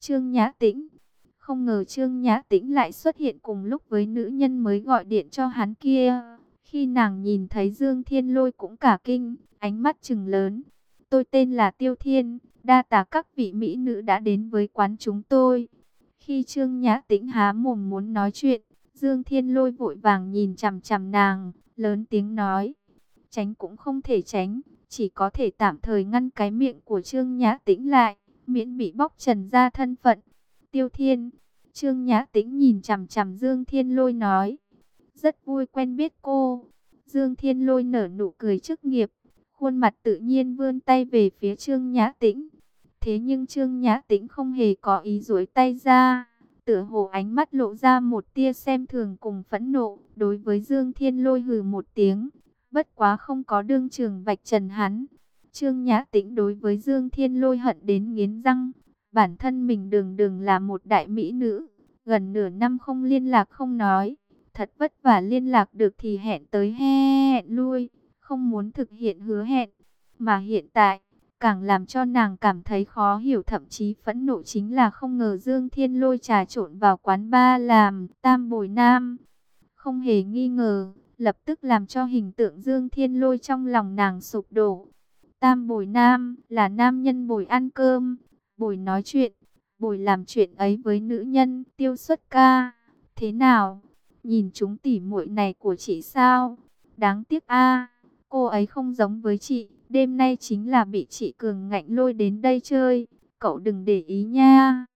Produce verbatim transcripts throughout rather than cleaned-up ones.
Trương Nhã Tĩnh. Không ngờ Trương Nhã Tĩnh lại xuất hiện cùng lúc với nữ nhân mới gọi điện cho hắn kia. Khi nàng nhìn thấy Dương Thiên Lôi cũng cả kinh, ánh mắt trừng lớn. Tôi tên là Tiêu Thiên, đa tạ các vị mỹ nữ đã đến với quán chúng tôi. Khi Trương Nhã Tĩnh há mồm muốn nói chuyện, Dương Thiên Lôi vội vàng nhìn chằm chằm nàng, lớn tiếng nói. Tránh cũng không thể tránh, chỉ có thể tạm thời ngăn cái miệng của Trương Nhã Tĩnh lại, miễn bị bóc trần ra thân phận. Tiêu Thiên. Trương Nhã Tĩnh nhìn chằm chằm Dương Thiên Lôi nói. Rất vui quen biết cô. Dương Thiên Lôi nở nụ cười chức nghiệp, khuôn mặt tự nhiên vươn tay về phía Trương Nhã Tĩnh. Thế nhưng Trương Nhã Tĩnh không hề có ý duỗi tay ra, tựa hồ ánh mắt lộ ra một tia xem thường cùng phẫn nộ. Đối với Dương Thiên Lôi hừ một tiếng, bất quá không có đương trường vạch trần hắn. Trương Nhã Tĩnh đối với Dương Thiên Lôi hận đến nghiến răng. Bản thân mình đường đường là một đại mỹ nữ, gần nửa năm không liên lạc không nói, thật vất vả liên lạc được thì hẹn tới hẹn lui, không muốn thực hiện hứa hẹn. Mà hiện tại, càng làm cho nàng cảm thấy khó hiểu thậm chí phẫn nộ chính là không ngờ Dương Thiên Lôi trà trộn vào quán bar làm tam bồi nam. Không hề nghi ngờ, lập tức làm cho hình tượng Dương Thiên Lôi trong lòng nàng sụp đổ. Tam bồi nam là nam nhân bồi ăn cơm, bồi nói chuyện, bồi làm chuyện ấy với nữ nhân. Tiêu Xuất ca, thế nào? Nhìn chúng tỉ muội này của chị sao? Đáng tiếc a, cô ấy không giống với chị. Đêm nay chính là bị chị cường ngạnh lôi đến đây chơi, cậu đừng để ý nha.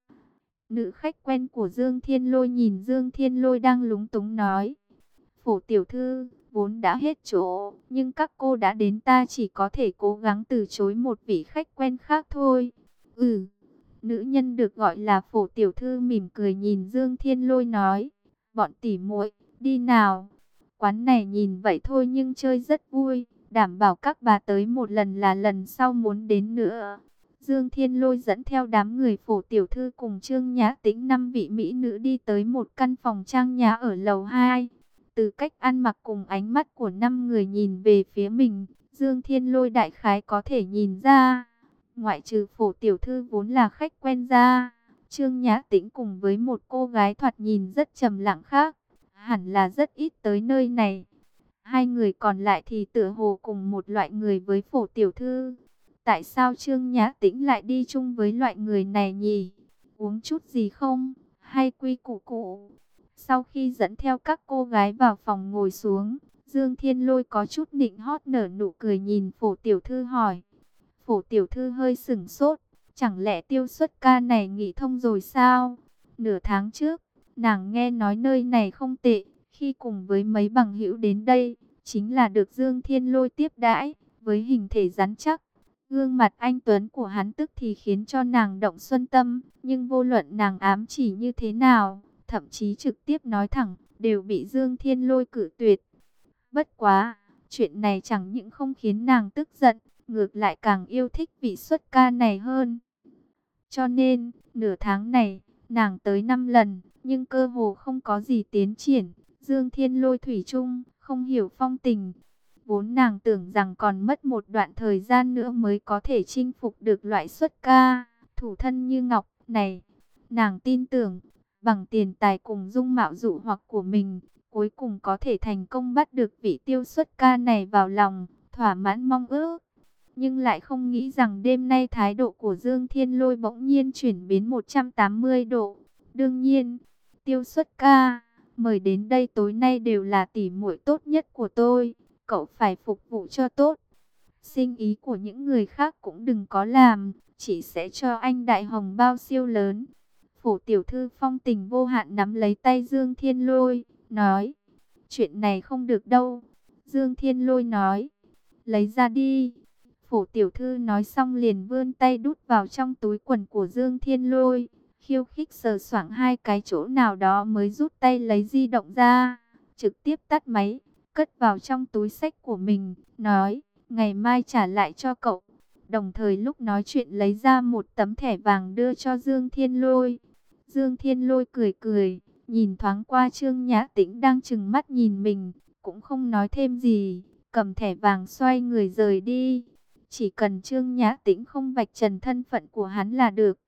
Nữ khách quen của Dương Thiên Lôi nhìn Dương Thiên Lôi đang lúng túng nói. Phổ tiểu thư, vốn đã hết chỗ, nhưng các cô đã đến, ta chỉ có thể cố gắng từ chối một vị khách quen khác thôi. Ừ, nữ nhân được gọi là Phổ tiểu thư mỉm cười nhìn Dương Thiên Lôi nói. Bọn tỉ muội, đi nào. Quán này nhìn vậy thôi nhưng chơi rất vui, đảm bảo các bà tới một lần là lần sau muốn đến nữa. Dương Thiên Lôi dẫn theo đám người Phổ tiểu thư cùng Trương Nhã Tĩnh năm vị mỹ nữ đi tới một căn phòng trang nhã ở lầu hai. Từ cách ăn mặc cùng ánh mắt của năm người nhìn về phía mình, Dương Thiên Lôi đại khái có thể nhìn ra. Ngoại trừ Phổ tiểu thư vốn là khách quen ra, Trương Nhã Tĩnh cùng với một cô gái thoạt nhìn rất trầm lặng khác, hẳn là rất ít tới nơi này. Hai người còn lại thì tựa hồ cùng một loại người với Phổ tiểu thư. Tại sao Trương Nhã Tĩnh lại đi chung với loại người này nhỉ? Uống chút gì không? Hay quy củ cũ? Sau khi dẫn theo các cô gái vào phòng ngồi xuống, Dương Thiên Lôi có chút nịnh hót nở nụ cười nhìn Phổ tiểu thư hỏi. Phổ tiểu thư hơi sửng sốt, chẳng lẽ Tiêu Xuất ca này nghĩ thông rồi sao? Nửa tháng trước, nàng nghe nói nơi này không tệ, khi cùng với mấy bằng hữu đến đây, chính là được Dương Thiên Lôi tiếp đãi, với hình thể rắn chắc. Gương mặt anh tuấn của hắn tức thì khiến cho nàng động xuân tâm, nhưng vô luận nàng ám chỉ như thế nào, thậm chí trực tiếp nói thẳng, đều bị Dương Thiên Lôi cự tuyệt. Bất quá, chuyện này chẳng những không khiến nàng tức giận, ngược lại càng yêu thích vị Xuất ca này hơn. Cho nên, nửa tháng này, nàng tới năm lần, nhưng cơ hồ không có gì tiến triển. Dương Thiên Lôi thủy chung, không hiểu phong tình. Vốn nàng tưởng rằng còn mất một đoạn thời gian nữa mới có thể chinh phục được loại Xuất ca, thủ thân như ngọc này. Nàng tin tưởng, bằng tiền tài cùng dung mạo dụ hoặc của mình, cuối cùng có thể thành công bắt được vị Tiêu Xuất ca này vào lòng, thỏa mãn mong ước. Nhưng lại không nghĩ rằng đêm nay thái độ của Dương Thiên Lôi bỗng nhiên chuyển biến một trăm tám mươi độ. Đương nhiên, Tiêu Xuất ca, mời đến đây tối nay đều là tỉ muội tốt nhất của tôi, cậu phải phục vụ cho tốt. Sinh ý của những người khác cũng đừng có làm, chỉ sẽ cho anh đại hồng bao siêu lớn. Phổ tiểu thư phong tình vô hạn nắm lấy tay Dương Thiên Lôi, nói, chuyện này không được đâu. Dương Thiên Lôi nói, lấy ra đi. Phổ tiểu thư nói xong liền vươn tay đút vào trong túi quần của Dương Thiên Lôi, khiêu khích sờ soạng hai cái chỗ nào đó mới rút tay lấy di động ra, trực tiếp tắt máy, cất vào trong túi xách của mình, nói, ngày mai trả lại cho cậu. Đồng thời lúc nói chuyện lấy ra một tấm thẻ vàng đưa cho Dương Thiên Lôi. Dương Thiên Lôi cười cười, nhìn thoáng qua Trương Nhã Tĩnh đang trừng mắt nhìn mình, cũng không nói thêm gì, cầm thẻ vàng xoay người rời đi. Chỉ cần Trương Nhã Tĩnh không vạch trần thân phận của hắn là được.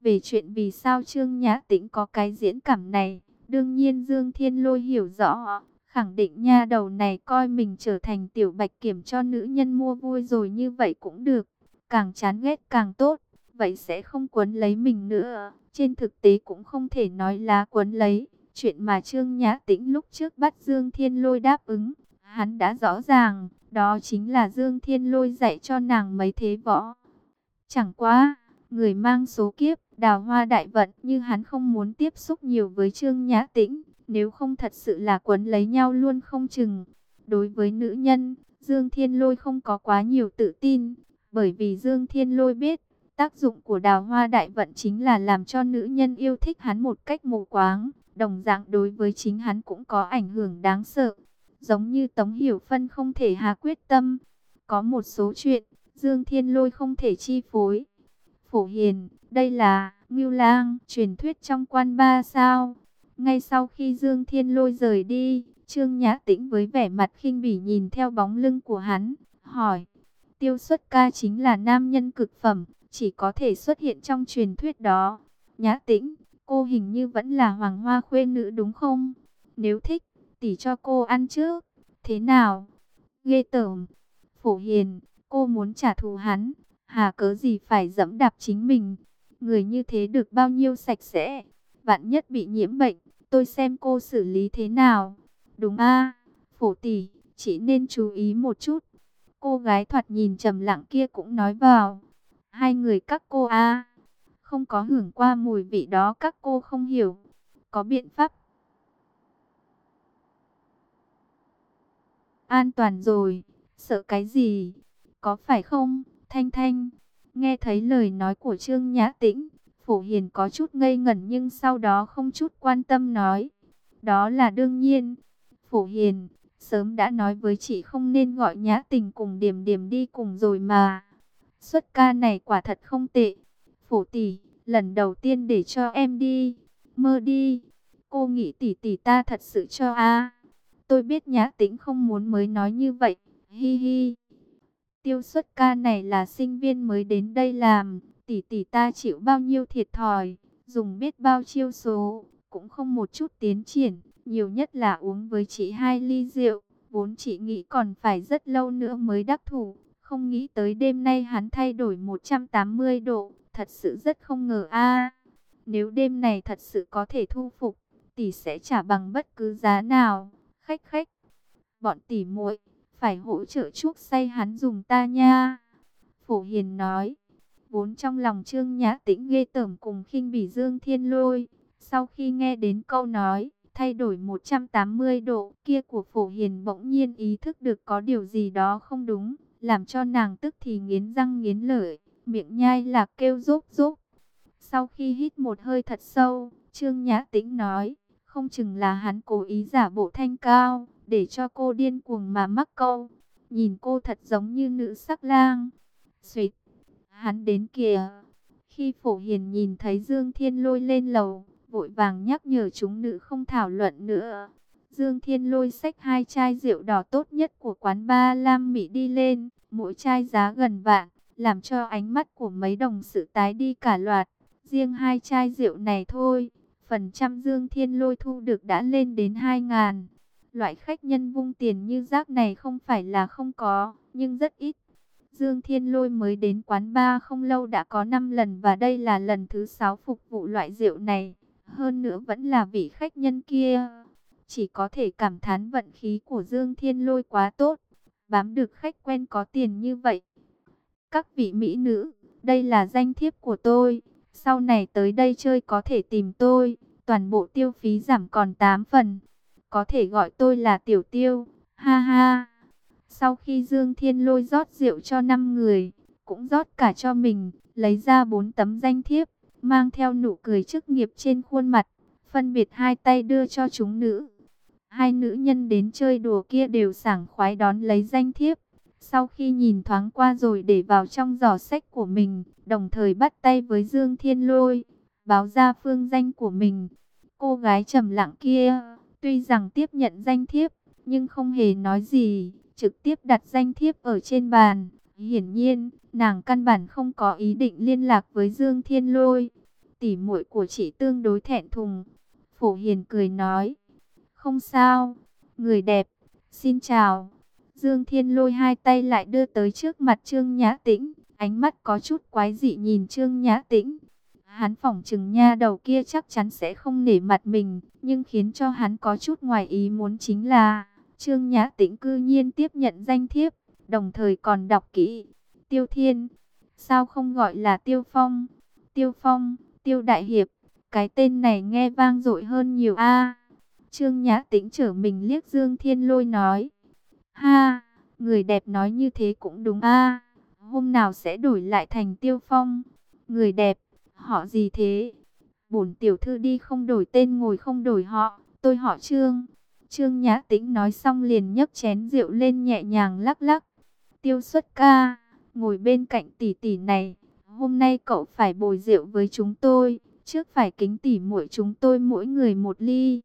Về chuyện vì sao Trương Nhã Tĩnh có cái diễn cảm này, đương nhiên Dương Thiên Lôi hiểu rõ, khẳng định nha đầu này coi mình trở thành tiểu bạch kiểm cho nữ nhân mua vui rồi, như vậy cũng được, càng chán ghét càng tốt, vậy sẽ không quấn lấy mình nữa. Trên thực tế cũng không thể nói là quấn lấy, chuyện mà Trương Nhã Tĩnh lúc trước bắt Dương Thiên Lôi đáp ứng, hắn đã rõ ràng, đó chính là Dương Thiên Lôi dạy cho nàng mấy thế võ. Chẳng quá, người mang số kiếp, đào hoa đại vận như hắn không muốn tiếp xúc nhiều với Trương Nhã Tĩnh, nếu không thật sự là quấn lấy nhau luôn không chừng. Đối với nữ nhân, Dương Thiên Lôi không có quá nhiều tự tin, bởi vì Dương Thiên Lôi biết, tác dụng của đào hoa đại vận chính là làm cho nữ nhân yêu thích hắn một cách mù quáng, đồng dạng đối với chính hắn cũng có ảnh hưởng đáng sợ. Giống như Tống Hiểu Phân không thể hạ quyết tâm, có một số chuyện Dương Thiên Lôi không thể chi phối. Phổ Hiền, đây là Ngưu Lang, truyền thuyết trong quan ba sao. Ngay sau khi Dương Thiên Lôi rời đi, Trương Nhã Tĩnh với vẻ mặt khinh bỉ nhìn theo bóng lưng của hắn, hỏi: Tiêu Xuất Ca chính là nam nhân cực phẩm, chỉ có thể xuất hiện trong truyền thuyết đó. Nhã Tĩnh, cô hình như vẫn là hoàng hoa khuê nữ đúng không? Nếu thích, tỷ cho cô ăn trước. Thế nào? Ghê tởm. Phổ Hiền, cô muốn trả thù hắn, hà cớ gì phải dẫm đạp chính mình? Người như thế được bao nhiêu sạch sẽ? Vạn nhất bị nhiễm bệnh, tôi xem cô xử lý thế nào? Đúng a, Phổ tỷ, chỉ nên chú ý một chút. Cô gái thoạt nhìn trầm lặng kia cũng nói vào. Hai người các cô a, không có hưởng qua mùi vị đó các cô không hiểu. Có biện pháp an toàn rồi, sợ cái gì? Có phải không, Thanh Thanh? Nghe thấy lời nói của Trương Nhã Tĩnh, Phổ Hiền có chút ngây ngẩn nhưng sau đó không chút quan tâm nói. Đó là đương nhiên. Phổ Hiền, sớm đã nói với chị không nên gọi Nhã Tình cùng Điềm Điềm đi cùng rồi mà. Xuất ca này quả thật không tệ. Phổ tỷ, lần đầu tiên để cho em đi. Mơ đi. Cô nghĩ tỷ tỷ ta thật sự cho a? Tôi biết Nhã Tĩnh không muốn mới nói như vậy. Hi hi. Tiêu Xuất Ca này là sinh viên mới đến đây làm, tỷ tỷ ta chịu bao nhiêu thiệt thòi, dùng biết bao chiêu số, cũng không một chút tiến triển, nhiều nhất là uống với chị hai ly rượu, vốn chị nghĩ còn phải rất lâu nữa mới đắc thủ, không nghĩ tới đêm nay hắn thay đổi một trăm tám mươi độ, thật sự rất không ngờ a. Nếu đêm này thật sự có thể thu phục, tỷ sẽ trả bằng bất cứ giá nào. Khách khách, bọn tỷ muội phải hỗ trợ chuốc say hắn dùng ta nha. Phổ Hiền nói, vốn trong lòng Trương Nhã Tĩnh ghê tởm cùng khinh bỉ Dương Thiên Lôi. Sau khi nghe đến câu nói, thay đổi một trăm tám mươi độ kia của Phổ Hiền bỗng nhiên ý thức được có điều gì đó không đúng, làm cho nàng tức thì nghiến răng nghiến lợi, miệng nhai lạc kêu rốp rốp. Sau khi hít một hơi thật sâu, Trương Nhã Tĩnh nói, không chừng là hắn cố ý giả bộ thanh cao, để cho cô điên cuồng mà mắc câu. Nhìn cô thật giống như nữ sắc lang. Xuyệt, hắn đến kìa. Khi Phổ Hiền nhìn thấy Dương Thiên Lôi lên lầu, vội vàng nhắc nhở chúng nữ không thảo luận nữa. Dương Thiên Lôi xách hai chai rượu đỏ tốt nhất của quán ba Lam Mỹ đi lên, mỗi chai giá gần vạn, làm cho ánh mắt của mấy đồng sự tái đi cả loạt. Riêng hai chai rượu này thôi, phần trăm Dương Thiên Lôi thu được đã lên đến hai ngàn. Loại khách nhân vung tiền như rác này không phải là không có, nhưng rất ít. Dương Thiên Lôi mới đến quán bar không lâu đã có năm lần và đây là lần thứ sáu phục vụ loại rượu này. Hơn nữa vẫn là vị khách nhân kia. Chỉ có thể cảm thán vận khí của Dương Thiên Lôi quá tốt, bám được khách quen có tiền như vậy. Các vị mỹ nữ, đây là danh thiếp của tôi. Sau này tới đây chơi có thể tìm tôi, toàn bộ tiêu phí giảm còn tám phần. Có thể gọi tôi là Tiểu Tiêu, ha ha. Sau khi Dương Thiên Lôi rót rượu cho năm người, cũng rót cả cho mình, lấy ra bốn tấm danh thiếp, mang theo nụ cười chức nghiệp trên khuôn mặt, phân biệt hai tay đưa cho chúng nữ. Hai nữ nhân đến chơi đùa kia đều sảng khoái đón lấy danh thiếp. Sau khi nhìn thoáng qua rồi để vào trong giỏ sách của mình, đồng thời bắt tay với Dương Thiên Lôi, báo ra phương danh của mình. Cô gái trầm lặng kia, tuy rằng tiếp nhận danh thiếp, nhưng không hề nói gì, trực tiếp đặt danh thiếp ở trên bàn. Hiển nhiên, nàng căn bản không có ý định liên lạc với Dương Thiên Lôi. Tỷ muội của chị tương đối thẹn thùng. Phổ Hiền cười nói, không sao, người đẹp, xin chào. Dương Thiên Lôi hai tay lại đưa tới trước mặt Trương Nhã Tĩnh, ánh mắt có chút quái dị nhìn Trương Nhã Tĩnh. Hắn phỏng chừng nha đầu kia chắc chắn sẽ không nể mặt mình, nhưng khiến cho hắn có chút ngoài ý muốn chính là Trương Nhã Tĩnh cư nhiên tiếp nhận danh thiếp, đồng thời còn đọc kỹ. Tiêu Thiên, sao không gọi là Tiêu Phong? Tiêu Phong, Tiêu Đại Hiệp, cái tên này nghe vang dội hơn nhiều a. Trương Nhã Tĩnh trở mình liếc Dương Thiên Lôi nói, ha, người đẹp nói như thế cũng đúng a. Hôm nào sẽ đổi lại thành Tiêu Phong. Người đẹp, họ gì thế? Bổn tiểu thư đi không đổi tên ngồi không đổi họ, tôi họ Trương. Trương Nhã Tĩnh nói xong liền nhấc chén rượu lên nhẹ nhàng lắc lắc. Tiêu Xuất ca, ngồi bên cạnh tỷ tỷ này, hôm nay cậu phải bồi rượu với chúng tôi, trước phải kính tỷ muội chúng tôi mỗi người một ly.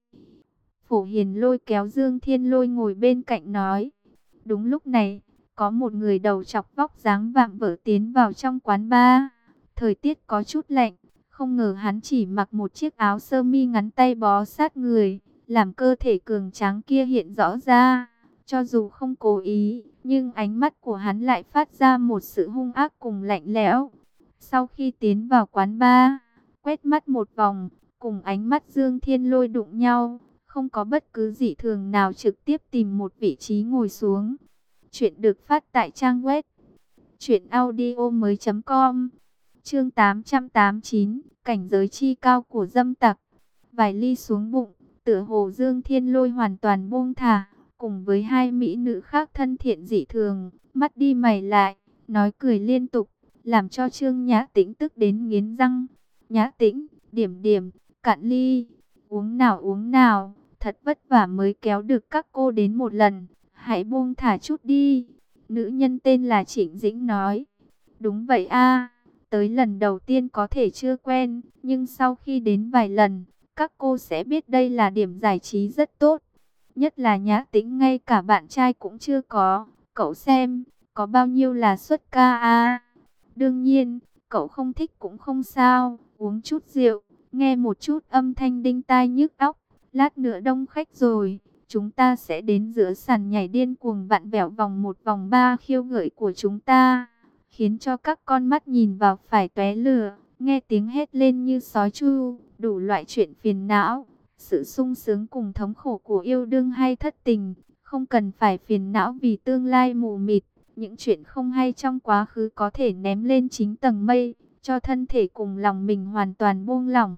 Phổ Hiền lôi kéo Dương Thiên Lôi ngồi bên cạnh nói. Đúng lúc này, có một người đầu chọc vóc dáng vạm vỡ tiến vào trong quán bar. Thời tiết có chút lạnh, không ngờ hắn chỉ mặc một chiếc áo sơ mi ngắn tay bó sát người, làm cơ thể cường tráng kia hiện rõ ra. Cho dù không cố ý, nhưng ánh mắt của hắn lại phát ra một sự hung ác cùng lạnh lẽo. Sau khi tiến vào quán bar, quét mắt một vòng, cùng ánh mắt Dương Thiên Lôi đụng nhau, không có bất cứ dị thường nào, trực tiếp tìm một vị trí ngồi xuống. Chuyện được phát tại trang web truyện audio mới chấm com. Chương tám trăm tám mươi chín, cảnh giới chi cao của dâm tặc. Vài ly xuống bụng, tựa hồ Dương Thiên Lôi hoàn toàn buông thả, cùng với hai mỹ nữ khác thân thiện dị thường, mắt đi mày lại, nói cười liên tục, làm cho Trương Nhã Tĩnh tức đến nghiến răng. Nhã Tĩnh, điểm điểm, cạn ly, uống nào uống nào, thật vất vả mới kéo được các cô đến một lần, hãy buông thả chút đi. Nữ nhân tên là Trịnh Dĩnh nói. Đúng vậy a, tới lần đầu tiên có thể chưa quen, nhưng sau khi đến vài lần, các cô sẽ biết đây là điểm giải trí rất tốt. Nhất là Nhã Tĩnh ngay cả bạn trai cũng chưa có, cậu xem, có bao nhiêu là xuất ca a. Đương nhiên, cậu không thích cũng không sao, uống chút rượu, nghe một chút âm thanh đinh tai nhức óc. Lát nữa đông khách rồi, chúng ta sẽ đến giữa sàn nhảy điên cuồng vặn vẹo vòng một vòng ba khiêu gợi của chúng ta, khiến cho các con mắt nhìn vào phải tóe lửa, nghe tiếng hét lên như sói chu, đủ loại chuyện phiền não, sự sung sướng cùng thống khổ của yêu đương hay thất tình, không cần phải phiền não vì tương lai mù mịt, những chuyện không hay trong quá khứ có thể ném lên chính tầng mây, cho thân thể cùng lòng mình hoàn toàn buông lỏng.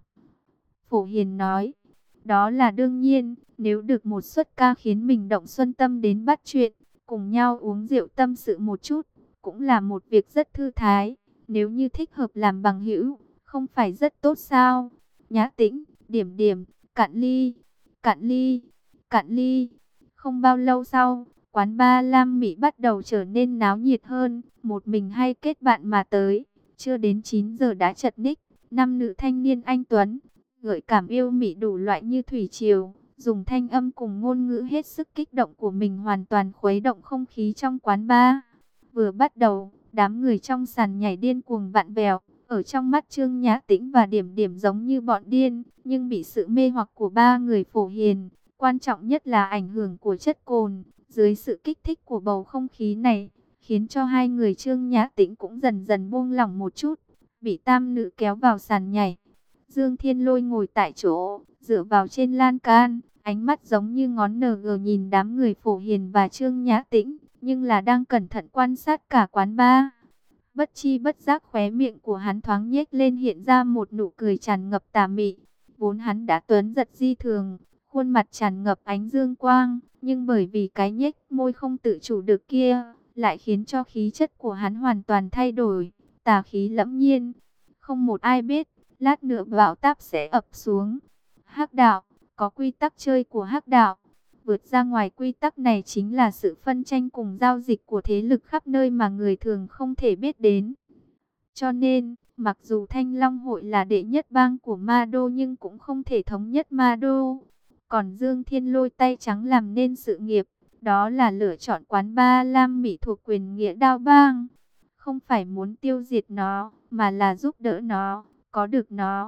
Phổ Hiền nói, đó là đương nhiên, nếu được một suất ca khiến mình động xuân tâm đến bắt chuyện, cùng nhau uống rượu tâm sự một chút, cũng là một việc rất thư thái. Nếu như thích hợp làm bằng hữu, không phải rất tốt sao? Nhã Tĩnh, điểm điểm, cạn ly, cạn ly, cạn ly. Không bao lâu sau, quán bar Lam Mỹ bắt đầu trở nên náo nhiệt hơn, một mình hay kết bạn mà tới. Chưa đến chín giờ đã chật ních, năm nữ thanh niên anh tuấn, gợi cảm yêu mị đủ loại như thủy triều, dùng thanh âm cùng ngôn ngữ hết sức kích động của mình hoàn toàn khuấy động không khí trong quán bar. Vừa bắt đầu, đám người trong sàn nhảy điên cuồng vặn vẹo, ở trong mắt Trương Nhã Tĩnh và Điểm Điểm giống như bọn điên, nhưng bị sự mê hoặc của ba người Phổ Hiền, quan trọng nhất là ảnh hưởng của chất cồn, dưới sự kích thích của bầu không khí này, khiến cho hai người Trương Nhã Tĩnh cũng dần dần buông lỏng một chút, bị tam nữ kéo vào sàn nhảy. Dương Thiên Lôi ngồi tại chỗ, dựa vào trên lan can, ánh mắt giống như ngón nờ gờ nhìn đám người Phổ Hiền và Trương Nhã Tĩnh, nhưng là đang cẩn thận quan sát cả quán bar. Bất chi bất giác khóe miệng của hắn thoáng nhếch lên hiện ra một nụ cười tràn ngập tà mị. Vốn hắn đã tuấn giật di thường, khuôn mặt tràn ngập ánh dương quang, nhưng bởi vì cái nhếch môi không tự chủ được kia, lại khiến cho khí chất của hắn hoàn toàn thay đổi, tà khí lẫm nhiên. Không một ai biết, lát nữa bão táp sẽ ập xuống. Hắc đạo, có quy tắc chơi của hắc đạo. Vượt ra ngoài quy tắc này chính là sự phân tranh cùng giao dịch của thế lực khắp nơi mà người thường không thể biết đến. Cho nên, mặc dù Thanh Long hội là đệ nhất bang của Ma Đô nhưng cũng không thể thống nhất Ma Đô. Còn Dương Thiên Lôi tay trắng làm nên sự nghiệp, đó là lựa chọn quán bar Lam Mỹ thuộc quyền nghĩa Đao Bang. Không phải muốn tiêu diệt nó, mà là giúp đỡ nó, có được nó,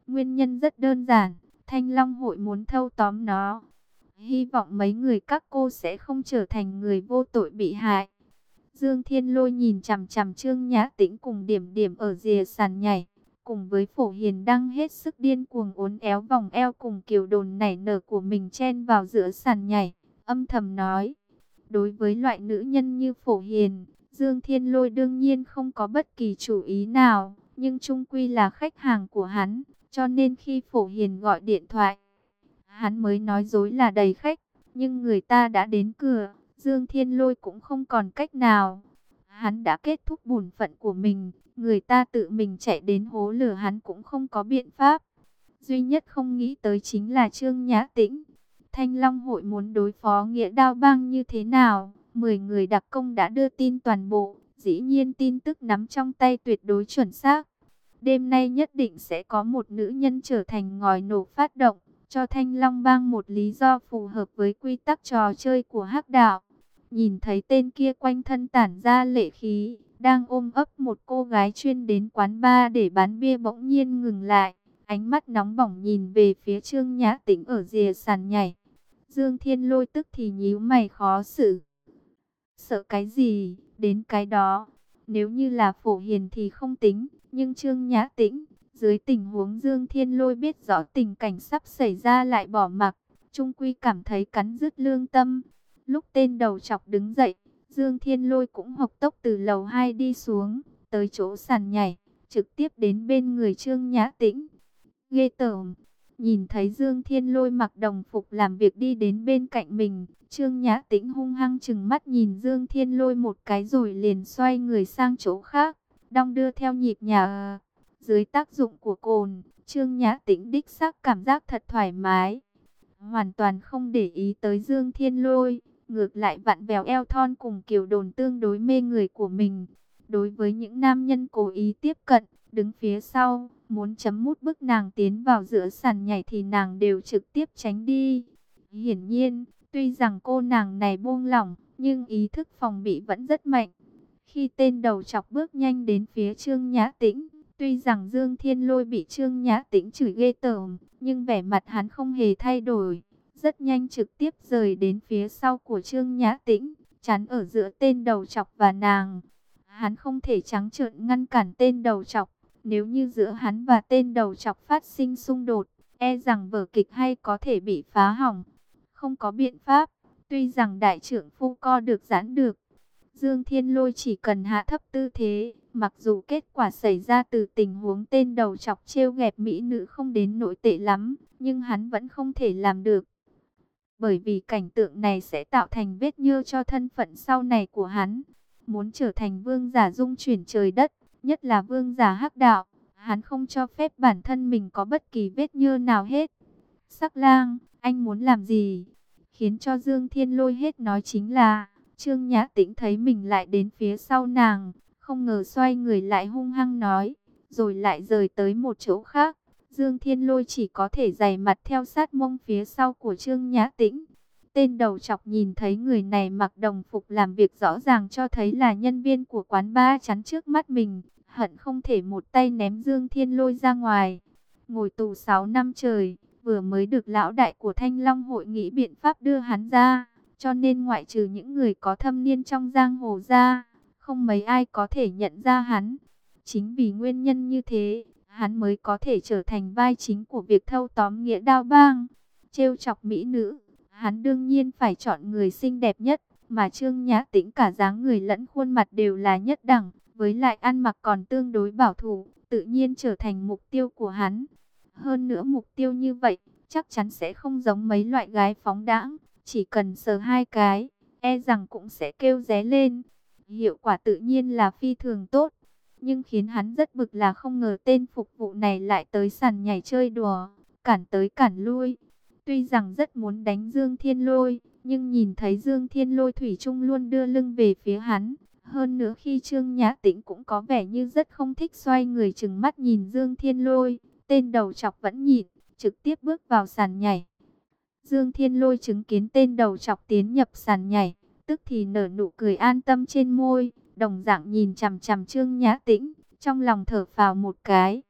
Nguyên nhân rất đơn giản, Thanh Long hội muốn thâu tóm nó. Hy vọng mấy người các cô sẽ không trở thành người vô tội bị hại. Dương Thiên Lôi nhìn chằm chằm Trương Nhã Tĩnh cùng Điểm Điểm ở rìa sàn nhảy, cùng với Phổ Hiền đang hết sức điên cuồng uốn éo vòng eo cùng kiều đồn nảy nở của mình chen vào giữa sàn nhảy, âm thầm nói. Đối với loại nữ nhân như Phổ Hiền, Dương Thiên Lôi đương nhiên không có bất kỳ chủ ý nào, nhưng chung quy là khách hàng của hắn, cho nên khi Phổ Hiền gọi điện thoại, hắn mới nói dối là đầy khách, nhưng người ta đã đến cửa, Dương Thiên Lôi cũng không còn cách nào. Hắn đã kết thúc bổn phận của mình, người ta tự mình chạy đến hố lửa hắn cũng không có biện pháp. Duy nhất không nghĩ tới chính là Trương Nhã Tĩnh. Thanh Long hội muốn đối phó Nghĩa Đao Bang như thế nào? Mười người đặc công đã đưa tin toàn bộ, dĩ nhiên tin tức nắm trong tay tuyệt đối chuẩn xác. Đêm nay nhất định sẽ có một nữ nhân trở thành ngòi nổ phát động, cho Thanh Long Bang một lý do phù hợp với quy tắc trò chơi của Hắc Đạo. Nhìn thấy tên kia quanh thân tản ra lệ khí, đang ôm ấp một cô gái chuyên đến quán bar để bán bia bỗng nhiên ngừng lại. Ánh mắt nóng bỏng nhìn về phía Trương Nhã Tĩnh ở rìa sàn nhảy. Dương Thiên Lôi tức thì nhíu mày khó xử. Sợ cái gì, đến cái đó. Nếu như là Phổ Hiền thì không tính, nhưng Trương Nhã Tĩnh, dưới tình huống Dương Thiên Lôi biết rõ tình cảnh sắp xảy ra lại bỏ mặc, chung quy cảm thấy cắn rứt lương tâm. Lúc tên đầu chọc đứng dậy, Dương Thiên Lôi cũng hộc tốc từ lầu hai đi xuống, tới chỗ sàn nhảy, trực tiếp đến bên người Trương Nhã Tĩnh. Ghê tởm, nhìn thấy Dương Thiên Lôi mặc đồng phục làm việc đi đến bên cạnh mình, Trương Nhã Tĩnh hung hăng chừng mắt nhìn Dương Thiên Lôi một cái rồi liền xoay người sang chỗ khác, đong đưa theo nhịp nhà. Dưới tác dụng của cồn, Trương Nhã Tĩnh đích xác cảm giác thật thoải mái, hoàn toàn không để ý tới Dương Thiên Lôi, ngược lại vặn vẹo eo thon cùng kiều đồn tương đối mê người của mình. Đối với những nam nhân cố ý tiếp cận, đứng phía sau, muốn chấm mút bức nàng tiến vào giữa sàn nhảy thì nàng đều trực tiếp tránh đi. Hiển nhiên, tuy rằng cô nàng này buông lỏng, nhưng ý thức phòng bị vẫn rất mạnh. Khi tên đầu chọc bước nhanh đến phía Trương Nhã Tĩnh, tuy rằng Dương Thiên Lôi bị Trương Nhã Tĩnh chửi ghê tởm, nhưng vẻ mặt hắn không hề thay đổi, rất nhanh trực tiếp rời đến phía sau của Trương Nhã Tĩnh, chắn ở giữa tên đầu chọc và nàng. Hắn không thể trắng trợn ngăn cản tên đầu chọc, nếu như giữa hắn và tên đầu chọc phát sinh xung đột, e rằng vở kịch hay có thể bị phá hỏng. Không có biện pháp, tuy rằng đại trưởng phu co được giãn được, Dương Thiên Lôi chỉ cần hạ thấp tư thế, mặc dù kết quả xảy ra từ tình huống tên đầu chọc trêu ghẹo mỹ nữ không đến nỗi tệ lắm, nhưng hắn vẫn không thể làm được. Bởi vì cảnh tượng này sẽ tạo thành vết nhơ cho thân phận sau này của hắn. Muốn trở thành vương giả dung chuyển trời đất, nhất là vương giả hắc đạo, hắn không cho phép bản thân mình có bất kỳ vết nhơ nào hết. Sắc lang, anh muốn làm gì? Khiến cho Dương Thiên Lôi hết nói chính là, Trương Nhã Tĩnh thấy mình lại đến phía sau nàng, không ngờ xoay người lại hung hăng nói, rồi lại rời tới một chỗ khác. Dương Thiên Lôi chỉ có thể giày mặt theo sát mông phía sau của Trương Nhã Tĩnh. Tên đầu chọc nhìn thấy người này mặc đồng phục làm việc rõ ràng cho thấy là nhân viên của quán bar chắn trước mắt mình, hận không thể một tay ném Dương Thiên Lôi ra ngoài. Ngồi tù sáu năm trời, vừa mới được lão đại của Thanh Long hội nghĩ biện pháp đưa hắn ra, cho nên ngoại trừ những người có thâm niên trong giang hồ ra, không mấy ai có thể nhận ra hắn. Chính vì nguyên nhân như thế, hắn mới có thể trở thành vai chính của việc thâu tóm Nghĩa Đao Bang. Trêu chọc mỹ nữ, hắn đương nhiên phải chọn người xinh đẹp nhất, mà Trương Nhã Tĩnh cả dáng người lẫn khuôn mặt đều là nhất đẳng, với lại ăn mặc còn tương đối bảo thủ, tự nhiên trở thành mục tiêu của hắn. Hơn nữa mục tiêu như vậy, chắc chắn sẽ không giống mấy loại gái phóng đãng, chỉ cần sờ hai cái, e rằng cũng sẽ kêu ré lên. Hiệu quả tự nhiên là phi thường tốt, nhưng khiến hắn rất bực là không ngờ tên phục vụ này lại tới sàn nhảy chơi đùa, cản tới cản lui. Tuy rằng rất muốn đánh Dương Thiên Lôi, nhưng nhìn thấy Dương Thiên Lôi thủy chung luôn đưa lưng về phía hắn. Hơn nữa khi Trương Nhã Tĩnh cũng có vẻ như rất không thích xoay người trừng mắt nhìn Dương Thiên Lôi, tên đầu chọc vẫn nhịn, trực tiếp bước vào sàn nhảy. Dương Thiên Lôi chứng kiến tên đầu chọc tiến nhập sàn nhảy, tức thì nở nụ cười an tâm trên môi, đồng dạng nhìn chằm chằm Trương Nhã Tĩnh, trong lòng thở phào một cái.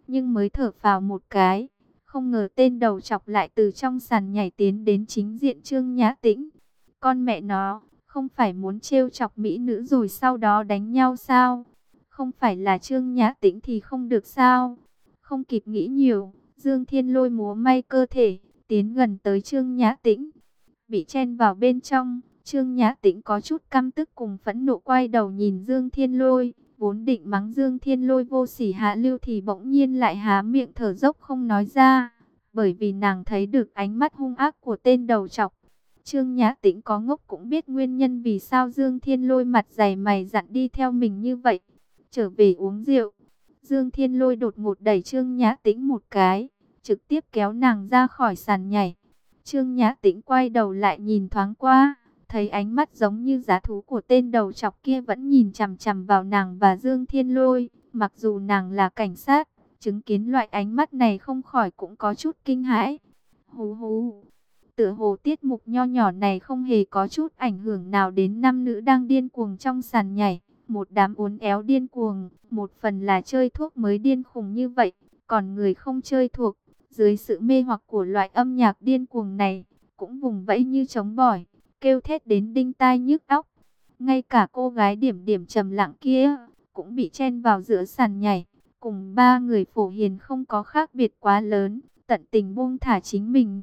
nhưng mới thở phào một cái, không ngờ tên đầu chọc lại từ trong sàn nhảy tiến đến chính diện Trương Nhã Tĩnh. Con mẹ nó, không phải muốn trêu chọc mỹ nữ rồi sau đó đánh nhau sao? Không phải là Trương Nhã Tĩnh thì không được sao? Không kịp nghĩ nhiều, Dương Thiên Lôi múa may cơ thể, tiến gần tới Trương Nhã Tĩnh. Bị chen vào bên trong, Trương Nhã Tĩnh có chút căm tức cùng phẫn nộ quay đầu nhìn Dương Thiên Lôi. Vốn định mắng Dương Thiên Lôi vô sỉ hạ lưu thì bỗng nhiên lại há miệng thở dốc không nói ra. Bởi vì nàng thấy được ánh mắt hung ác của tên đầu trọc. Trương Nhã Tĩnh có ngốc cũng biết nguyên nhân vì sao Dương Thiên Lôi mặt dày mày dặn đi theo mình như vậy. Trở về uống rượu. Dương Thiên Lôi đột ngột đẩy Trương Nhã Tĩnh một cái, trực tiếp kéo nàng ra khỏi sàn nhảy. Trương Nhã Tĩnh quay đầu lại nhìn thoáng qua, thấy ánh mắt giống như giá thú của tên đầu chọc kia vẫn nhìn chằm chằm vào nàng và Dương Thiên Lôi. Mặc dù nàng là cảnh sát, chứng kiến loại ánh mắt này không khỏi cũng có chút kinh hãi. Hú hú, tựa hồ tiết mục nho nhỏ này không hề có chút ảnh hưởng nào đến nam nữ đang điên cuồng trong sàn nhảy. Một đám uốn éo điên cuồng, một phần là chơi thuốc mới điên khùng như vậy, còn người không chơi thuộc, dưới sự mê hoặc của loại âm nhạc điên cuồng này, cũng vùng vẫy như trống bỏi, kêu thét đến đinh tai nhức óc. Ngay cả cô gái điểm điểm trầm lặng kia, cũng bị chen vào giữa sàn nhảy, cùng ba người Phổ Hiền không có khác biệt quá lớn, tận tình buông thả chính mình.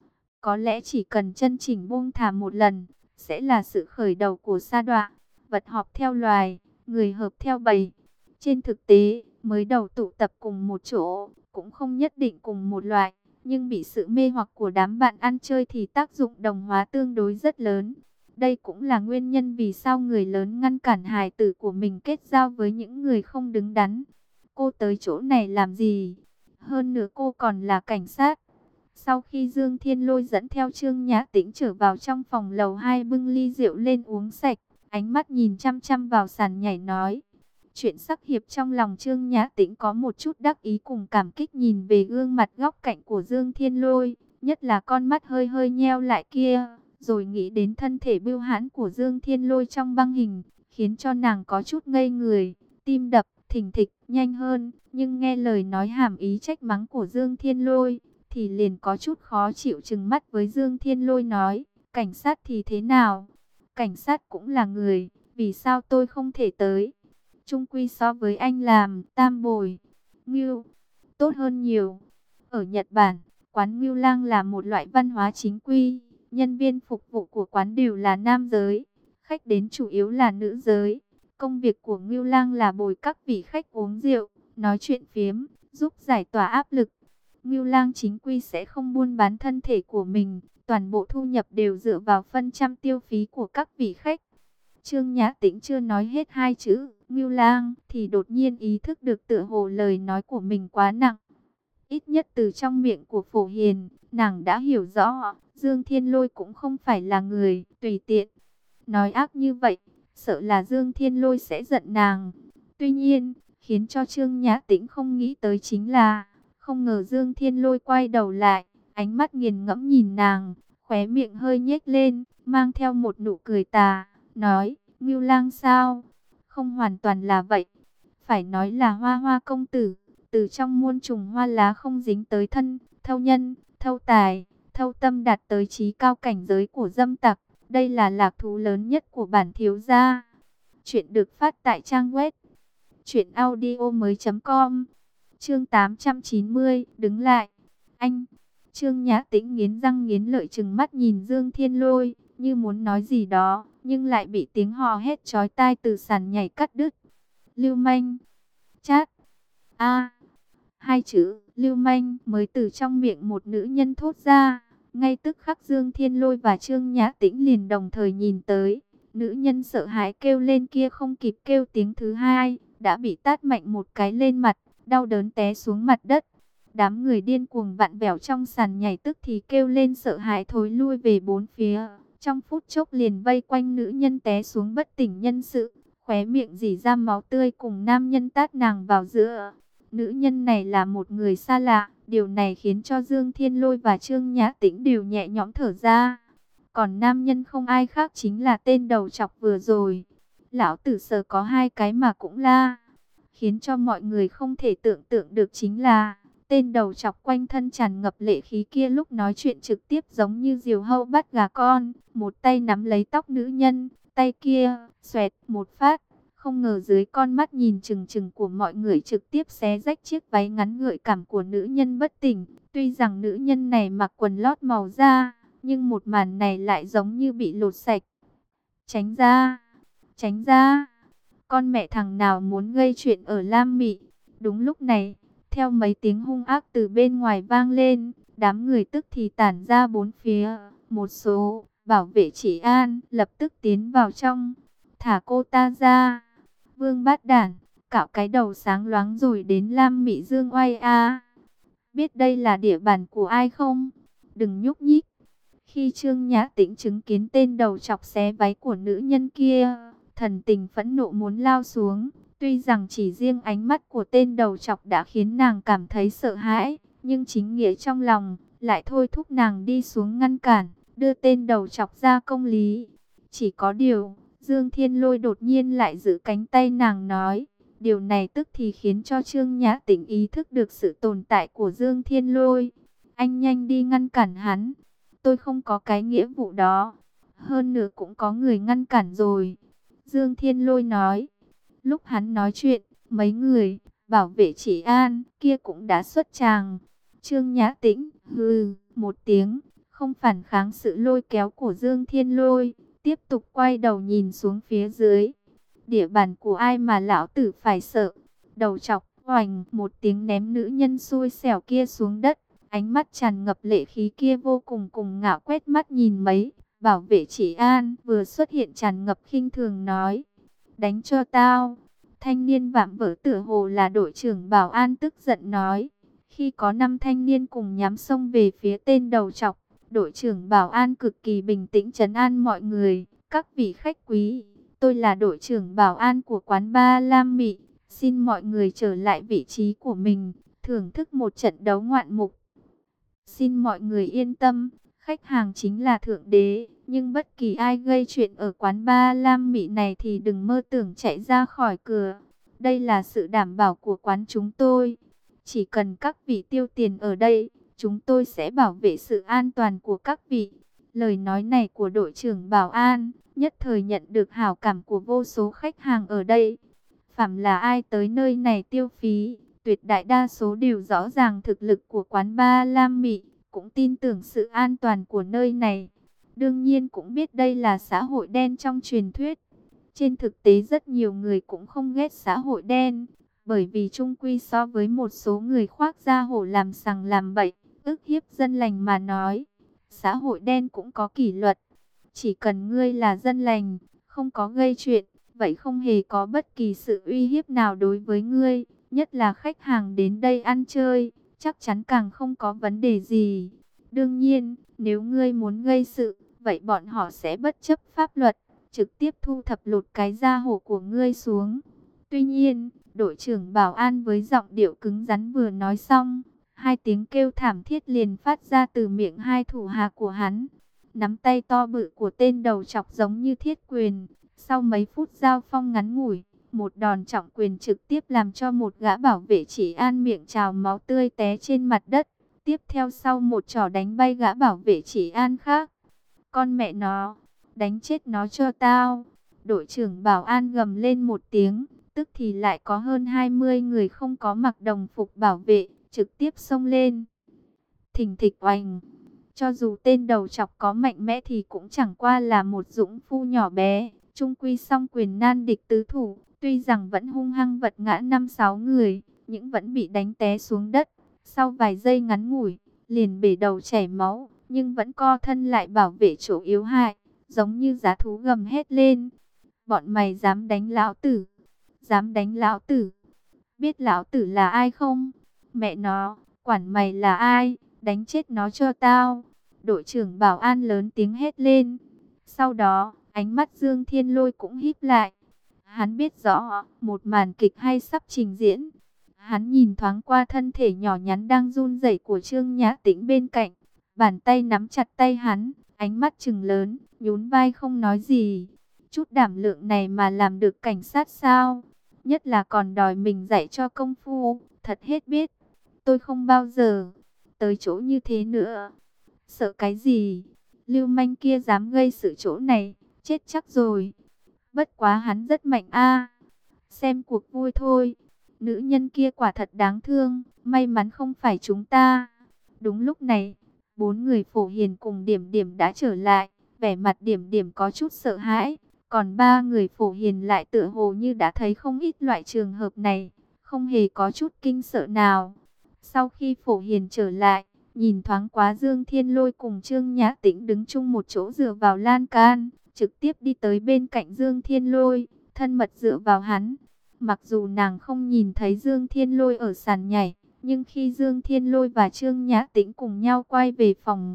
Có lẽ chỉ cần chân chỉnh buông thả một lần, sẽ là sự khởi đầu của sa đọa. Vật họp theo loài, người hợp theo bầy. Trên thực tế, mới đầu tụ tập cùng một chỗ, cũng không nhất định cùng một loại, nhưng bị sự mê hoặc của đám bạn ăn chơi thì tác dụng đồng hóa tương đối rất lớn. Đây cũng là nguyên nhân vì sao người lớn ngăn cản hài tử của mình kết giao với những người không đứng đắn. Cô tới chỗ này làm gì? Hơn nữa cô còn là cảnh sát. Sau khi Dương Thiên Lôi dẫn theo Trương Nhã Tĩnh trở vào trong phòng lầu hai bưng ly rượu lên uống sạch, ánh mắt nhìn chăm chăm vào sàn nhảy nói. Chuyện sắc hiệp trong lòng Trương Nhã Tĩnh có một chút đắc ý cùng cảm kích nhìn về gương mặt góc cạnh của Dương Thiên Lôi, nhất là con mắt hơi hơi nheo lại kia, rồi nghĩ đến thân thể bưu hãn của Dương Thiên Lôi trong băng hình, khiến cho nàng có chút ngây người, tim đập thình thịch nhanh hơn, nhưng nghe lời nói hàm ý trách mắng của Dương Thiên Lôi, thì liền có chút khó chịu trừng mắt với Dương Thiên Lôi nói, cảnh sát thì thế nào? Cảnh sát cũng là người, vì sao tôi không thể tới? Chung quy so với anh làm tam bồi, ngưu, tốt hơn nhiều. Ở Nhật Bản, quán ngưu lang là một loại văn hóa chính quy, nhân viên phục vụ của quán đều là nam giới, khách đến chủ yếu là nữ giới. Công việc của ngưu lang là bồi các vị khách uống rượu, nói chuyện phiếm, giúp giải tỏa áp lực. Ngưu lang chính quy sẽ không buôn bán thân thể của mình, toàn bộ thu nhập đều dựa vào phân trăm tiêu phí của các vị khách. Trương Nhã Tĩnh chưa nói hết hai chữ ngưu lang thì đột nhiên ý thức được tựa hồ lời nói của mình quá nặng. Ít nhất từ trong miệng của Phổ Hiền, nàng đã hiểu rõ Dương Thiên Lôi cũng không phải là người tùy tiện. Nói ác như vậy, sợ là Dương Thiên Lôi sẽ giận nàng. Tuy nhiên, khiến cho Trương Nhã Tĩnh không nghĩ tới chính là, không ngờ Dương Thiên Lôi quay đầu lại, ánh mắt nghiền ngẫm nhìn nàng, khóe miệng hơi nhếch lên, mang theo một nụ cười tà, nói, ngưu lang sao? Không hoàn toàn là vậy, phải nói là Hoa Hoa công tử, từ trong muôn trùng hoa lá không dính tới thân, thâu nhân, thâu tài, thâu tâm đạt tới trí cao cảnh giới của dâm tặc, đây là lạc thú lớn nhất của bản thiếu gia. Chuyện được phát tại trang web truyện audio mới.com. Chương tám trăm chín mươi, đứng lại. Anh. Trương Nhã Tĩnh nghiến răng nghiến lợi trừng mắt nhìn Dương Thiên Lôi, như muốn nói gì đó, nhưng lại bị tiếng hò hét chói tai từ sàn nhảy cắt đứt. Lưu manh. Chát. A. Hai chữ lưu manh mới từ trong miệng một nữ nhân thốt ra. Ngay tức khắc Dương Thiên Lôi và Trương Nhã Tĩnh liền đồng thời nhìn tới. Nữ nhân sợ hãi kêu lên kia không kịp kêu tiếng thứ hai, đã bị tát mạnh một cái lên mặt, đau đớn té xuống mặt đất. Đám người điên cuồng vặn vẹo trong sàn nhảy tức thì kêu lên sợ hãi thối lui về bốn phía. Trong phút chốc liền vây quanh nữ nhân té xuống bất tỉnh nhân sự, khóe miệng rỉ ra máu tươi cùng nam nhân tát nàng vào giữa. Nữ nhân này là một người xa lạ, điều này khiến cho Dương Thiên Lôi và Trương Nhã Tĩnh đều nhẹ nhõm thở ra. Còn nam nhân không ai khác chính là tên đầu chọc vừa rồi. Lão tử sờ có hai cái mà cũng la. Khiến cho mọi người không thể tưởng tượng được chính là, tên đầu chọc quanh thân tràn ngập lệ khí kia lúc nói chuyện trực tiếp giống như diều hâu bắt gà con, một tay nắm lấy tóc nữ nhân, tay kia, xoẹt một phát, không ngờ dưới con mắt nhìn chừng chừng của mọi người trực tiếp xé rách chiếc váy ngắn gợi cảm của nữ nhân bất tỉnh. Tuy rằng nữ nhân này mặc quần lót màu da, nhưng một màn này lại giống như bị lột sạch. Tránh ra, tránh ra, con mẹ thằng nào muốn gây chuyện ở Lam Mị. Đúng lúc này, theo mấy tiếng hung ác từ bên ngoài vang lên, đám người tức thì tản ra bốn phía. Một số bảo vệ trị an lập tức tiến vào trong, thả cô ta ra. Vương bát đản, cạo cái đầu sáng loáng rồi đến Lam Mị dương oai a. Biết đây là địa bàn của ai không? Đừng nhúc nhích. Khi Trương Nhã Tĩnh chứng kiến tên đầu chọc xé váy của nữ nhân kia, thần tình phẫn nộ muốn lao xuống. Tuy rằng chỉ riêng ánh mắt của tên đầu chọc đã khiến nàng cảm thấy sợ hãi, nhưng chính nghĩa trong lòng lại thôi thúc nàng đi xuống ngăn cản, đưa tên đầu chọc ra công lý. Chỉ có điều, Dương Thiên Lôi đột nhiên lại giữ cánh tay nàng nói. Điều này tức thì khiến cho Trương Nhã Tĩnh ý thức được sự tồn tại của Dương Thiên Lôi. Anh nhanh đi ngăn cản hắn. Tôi không có cái nghĩa vụ đó. Hơn nữa cũng có người ngăn cản rồi. Dương Thiên Lôi nói. Lúc hắn nói chuyện, mấy người bảo vệ trị an kia cũng đã xuất tràng. Trương Nhã Tĩnh hừ một tiếng, không phản kháng sự lôi kéo của Dương Thiên Lôi, tiếp tục quay đầu nhìn xuống phía dưới. Địa bàn của ai mà lão tử phải sợ? Đầu chọc oành một tiếng ném nữ nhân xui xẻo kia xuống đất. Ánh mắt tràn ngập lệ khí kia vô cùng cùng ngạo quét mắt nhìn mấy bảo vệ trị an vừa xuất hiện tràn ngập khinh thường nói. Đánh cho tao. Thanh niên vạm vỡ tựa hồ là đội trưởng bảo an tức giận nói. Khi có năm thanh niên cùng nhắm xông về phía tên đầu chọc, đội trưởng bảo an cực kỳ bình tĩnh trấn an mọi người. Các vị khách quý, tôi là đội trưởng bảo an của quán bar Lam Mị. Xin mọi người trở lại vị trí của mình, thưởng thức một trận đấu ngoạn mục. Xin mọi người yên tâm, khách hàng chính là thượng đế, nhưng bất kỳ ai gây chuyện ở quán bar Lam Mị này thì đừng mơ tưởng chạy ra khỏi cửa. Đây là sự đảm bảo của quán chúng tôi. Chỉ cần các vị tiêu tiền ở đây, chúng tôi sẽ bảo vệ sự an toàn của các vị. Lời nói này của đội trưởng bảo an, nhất thời nhận được hảo cảm của vô số khách hàng ở đây. Phạm là ai tới nơi này tiêu phí, tuyệt đại đa số đều rõ ràng thực lực của quán bar Lam Mị, cũng tin tưởng sự an toàn của nơi này. Đương nhiên cũng biết đây là xã hội đen trong truyền thuyết. Trên thực tế rất nhiều người cũng không ghét xã hội đen, bởi vì chung quy so với một số người khoác da hổ làm sằng làm bậy, ức hiếp dân lành mà nói, xã hội đen cũng có kỷ luật. Chỉ cần ngươi là dân lành, không có gây chuyện, vậy không hề có bất kỳ sự uy hiếp nào đối với ngươi, nhất là khách hàng đến đây ăn chơi, chắc chắn càng không có vấn đề gì. Đương nhiên, nếu ngươi muốn gây sự, vậy bọn họ sẽ bất chấp pháp luật, trực tiếp thu thập lột cái da hổ của ngươi xuống. Tuy nhiên, đội trưởng bảo an với giọng điệu cứng rắn vừa nói xong, hai tiếng kêu thảm thiết liền phát ra từ miệng hai thủ hạ của hắn. Nắm tay to bự của tên đầu chọc giống như thiết quyền. Sau mấy phút giao phong ngắn ngủi, một đòn trọng quyền trực tiếp làm cho một gã bảo vệ trị an miệng trào máu tươi té trên mặt đất. Tiếp theo sau một trò đánh bay gã bảo vệ trị an khác. Con mẹ nó, đánh chết nó cho tao. Đội trưởng bảo an gầm lên một tiếng, tức thì lại có hơn hai mươi người không có mặc đồng phục bảo vệ, trực tiếp xông lên. Thình thịch oành. Cho dù tên đầu chọc có mạnh mẽ thì cũng chẳng qua là một dũng phu nhỏ bé. Trung quy song quyền nan địch tứ thủ, tuy rằng vẫn hung hăng vật ngã năm sáu người, nhưng vẫn bị đánh té xuống đất. Sau vài giây ngắn ngủi, liền bể đầu chảy máu, nhưng vẫn co thân lại bảo vệ chỗ yếu hại, giống như dã thú gầm hét lên. Bọn mày dám đánh lão tử? Dám đánh lão tử? Biết lão tử là ai không? Mẹ nó, quản mày là ai? Đánh chết nó cho tao. Đội trưởng bảo an lớn tiếng hét lên. Sau đó, ánh mắt Dương Thiên Lôi cũng híp lại. Hắn biết rõ, một màn kịch hay sắp trình diễn. Hắn nhìn thoáng qua thân thể nhỏ nhắn đang run rẩy của Trương Nhã Tĩnh bên cạnh. Bàn tay nắm chặt tay hắn, ánh mắt trừng lớn, nhún vai không nói gì. Chút đảm lượng này mà làm được cảnh sát sao? nhất là còn đòi mình dạy cho công phu, thật hết biết. Tôi không bao giờ tới chỗ như thế nữa. Sợ cái gì? Lưu manh kia dám gây sự chỗ này, chết chắc rồi. Bất quá hắn rất mạnh a. Xem cuộc vui thôi. Nữ nhân kia quả thật đáng thương, may mắn không phải chúng ta. Đúng lúc này, bốn người Phổ Hiền cùng Điểm Điểm đã trở lại, vẻ mặt Điểm Điểm có chút sợ hãi, còn ba người Phổ Hiền lại tựa hồ như đã thấy không ít loại trường hợp này, không hề có chút kinh sợ nào. Sau khi Phổ Hiền trở lại, nhìn thoáng quá Dương Thiên Lôi cùng Trương Nhã Tĩnh đứng chung một chỗ dựa vào lan can, trực tiếp đi tới bên cạnh Dương Thiên Lôi, thân mật dựa vào hắn. Mặc dù nàng không nhìn thấy Dương Thiên Lôi ở sàn nhảy, nhưng khi Dương Thiên Lôi và Trương Nhã Tĩnh cùng nhau quay về phòng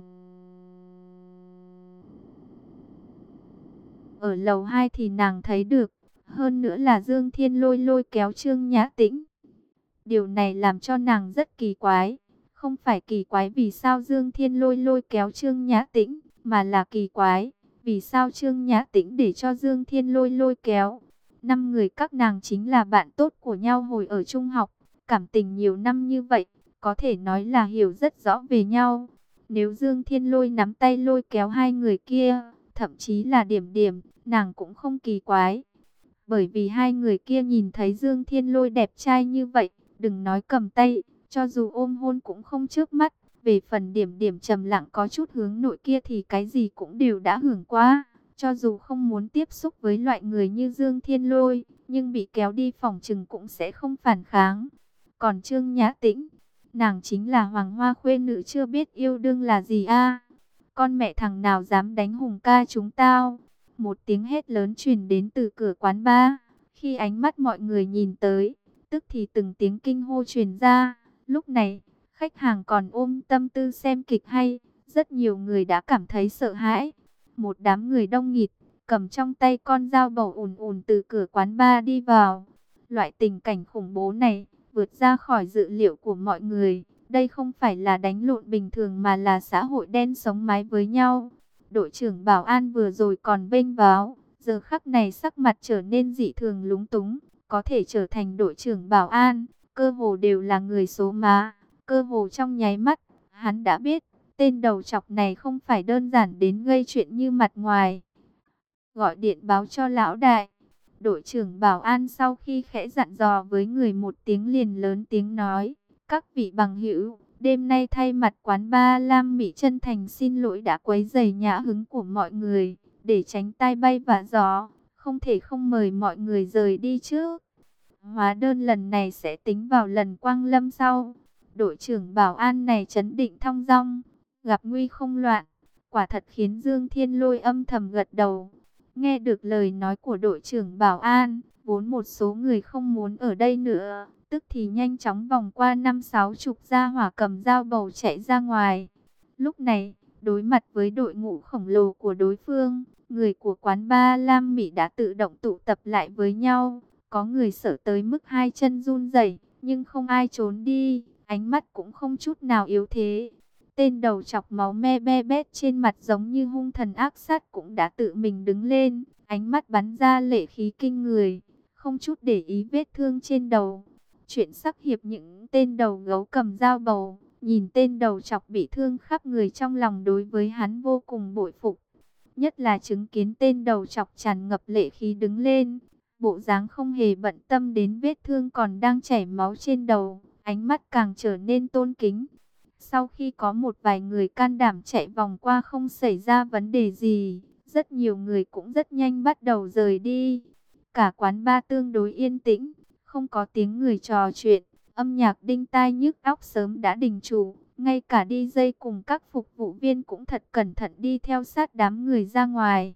ở lầu hai thì nàng thấy được. Hơn nữa là Dương Thiên Lôi lôi kéo Trương Nhã Tĩnh. Điều này làm cho nàng rất kỳ quái. Không phải kỳ quái vì sao Dương Thiên Lôi lôi kéo Trương Nhã Tĩnh, mà là kỳ quái vì sao Trương Nhã Tĩnh để cho Dương Thiên Lôi lôi kéo. Năm người các nàng chính là bạn tốt của nhau hồi ở trung học, cảm tình nhiều năm như vậy, có thể nói là hiểu rất rõ về nhau. Nếu Dương Thiên Lôi nắm tay lôi kéo hai người kia, thậm chí là Điểm Điểm, nàng cũng không kỳ quái. Bởi vì hai người kia nhìn thấy Dương Thiên Lôi đẹp trai như vậy, đừng nói cầm tay, cho dù ôm hôn cũng không chớp mắt. Về phần Điểm Điểm trầm lặng có chút hướng nội kia thì cái gì cũng đều đã hưởng qua. Cho dù không muốn tiếp xúc với loại người như Dương Thiên Lôi, nhưng bị kéo đi phòng trừng cũng sẽ không phản kháng. Còn Trương Nhã Tĩnh, nàng chính là hoàng hoa khuê nữ chưa biết yêu đương là gì a. Con mẹ thằng nào dám đánh Hùng ca chúng tao? Một tiếng hét lớn truyền đến từ cửa quán bar. Khi ánh mắt mọi người nhìn tới, tức thì từng tiếng kinh hô truyền ra. Lúc này, khách hàng còn ôm tâm tư xem kịch hay, rất nhiều người đã cảm thấy sợ hãi. Một đám người đông nghịt, cầm trong tay con dao bầu ùn ùn từ cửa quán bar đi vào. Loại tình cảnh khủng bố này, vượt ra khỏi dự liệu của mọi người. Đây không phải là đánh lộn bình thường mà là xã hội đen sống mái với nhau. Đội trưởng bảo an vừa rồi còn vênh váo, giờ khắc này sắc mặt trở nên dị thường lúng túng. Có thể trở thành đội trưởng bảo an, cơ hồ đều là người số má. Cơ hồ trong nháy mắt, hắn đã biết, tên đầu chọc này không phải đơn giản đến gây chuyện như mặt ngoài. Gọi điện báo cho lão đại. Đội trưởng bảo an sau khi khẽ dặn dò với người một tiếng liền lớn tiếng nói: các vị bằng hữu, đêm nay thay mặt quán bar Lam Mỹ chân thành xin lỗi đã quấy rầy nhã hứng của mọi người. Để tránh tai bay vạ gió, không thể không mời mọi người rời đi trước. Hóa đơn lần này sẽ tính vào lần quang lâm sau. Đội trưởng bảo an này trấn định thong dong, gặp nguy không loạn, quả thật khiến Dương Thiên Lôi âm thầm gật đầu. Nghe được lời nói của đội trưởng bảo an, vốn một số người không muốn ở đây nữa, tức thì nhanh chóng vòng qua năm sáu chục gia hỏa cầm dao bầu chạy ra ngoài. Lúc này, đối mặt với đội ngũ khổng lồ của đối phương, người của quán bar Lam Mỹ đã tự động tụ tập lại với nhau. Có người sợ tới mức hai chân run rẩy, nhưng không ai trốn đi, ánh mắt cũng không chút nào yếu thế. Tên đầu chọc máu me be bét trên mặt giống như hung thần ác sát cũng đã tự mình đứng lên, ánh mắt bắn ra lệ khí kinh người, không chút để ý vết thương trên đầu. Chuyện sắc hiệp những tên đầu gấu cầm dao bầu, nhìn tên đầu chọc bị thương khắp người trong lòng đối với hắn vô cùng bội phục. Nhất là chứng kiến tên đầu chọc tràn ngập lệ khí đứng lên, bộ dáng không hề bận tâm đến vết thương còn đang chảy máu trên đầu, ánh mắt càng trở nên tôn kính. Sau khi có một vài người can đảm chạy vòng qua không xảy ra vấn đề gì, rất nhiều người cũng rất nhanh bắt đầu rời đi. Cả quán bar tương đối yên tĩnh, không có tiếng người trò chuyện, âm nhạc đinh tai nhức óc sớm đã đình trù. Ngay cả đi dây cùng các phục vụ viên cũng thật cẩn thận đi theo sát đám người ra ngoài.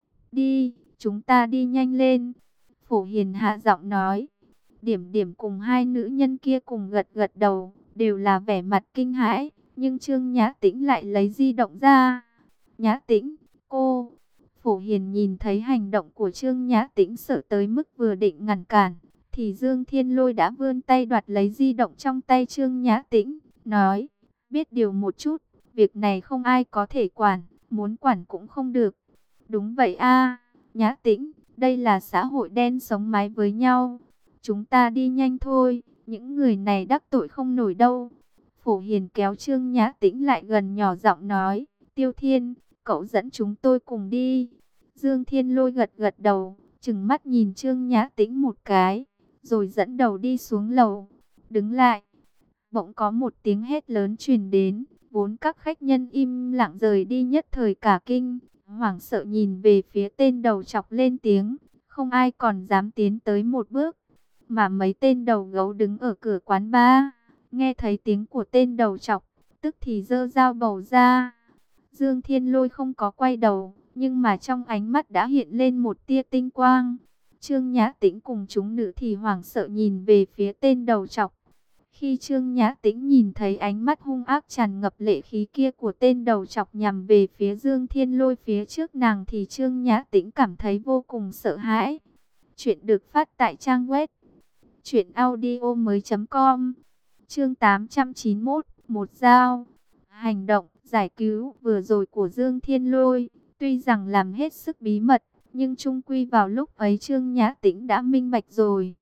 Đi, chúng ta đi nhanh lên. Phổ Hiền hạ giọng nói. Điểm Điểm cùng hai nữ nhân kia cùng gật gật đầu, đều là vẻ mặt kinh hãi. Nhưng Trương Nhã Tĩnh lại lấy di động ra. Nhã Tĩnh, cô. Phổ Hiền nhìn thấy hành động của Trương Nhã Tĩnh sợ tới mức vừa định ngăn cản, thì Dương Thiên Lôi đã vươn tay đoạt lấy di động trong tay Trương Nhã Tĩnh, nói: biết điều một chút, việc này không ai có thể quản, muốn quản cũng không được. Đúng vậy a, Nhã Tĩnh, đây là xã hội đen sống mái với nhau. chúng ta đi nhanh thôi, những người này đắc tội không nổi đâu. Phổ Hiền kéo Trương Nhã Tĩnh lại gần, nhỏ giọng nói, Tiêu Thiên, cậu dẫn chúng tôi cùng đi. Dương Thiên Lôi gật gật đầu, trừng mắt nhìn Trương Nhã Tĩnh một cái, rồi dẫn đầu đi xuống lầu. Đứng lại, bỗng có một tiếng hét lớn truyền đến, vốn các khách nhân im lặng rời đi nhất thời cả kinh, hoảng sợ nhìn về phía tên đầu chọc lên tiếng, không ai còn dám tiến tới một bước. Mà mấy tên đầu gấu đứng ở cửa quán bar, nghe thấy tiếng của tên đầu chọc, tức thì giơ dao bầu ra. Dương Thiên Lôi không có quay đầu, nhưng mà trong ánh mắt đã hiện lên một tia tinh quang. Trương Nhã Tĩnh cùng chúng nữ thì hoảng sợ nhìn về phía tên đầu chọc. Khi Trương Nhã Tĩnh nhìn thấy ánh mắt hung ác tràn ngập lệ khí kia của tên đầu chọc nhằm về phía Dương Thiên Lôi phía trước nàng, thì Trương Nhã Tĩnh cảm thấy vô cùng sợ hãi. Chuyện được phát tại trang web truyện audio mới chấm com. Chương tám trăm chín mươi mốt, một dao. Hành động giải cứu vừa rồi của Dương Thiên Lôi, tuy rằng làm hết sức bí mật, nhưng chung quy vào lúc ấy Trương Nhã Tĩnh đã minh bạch rồi.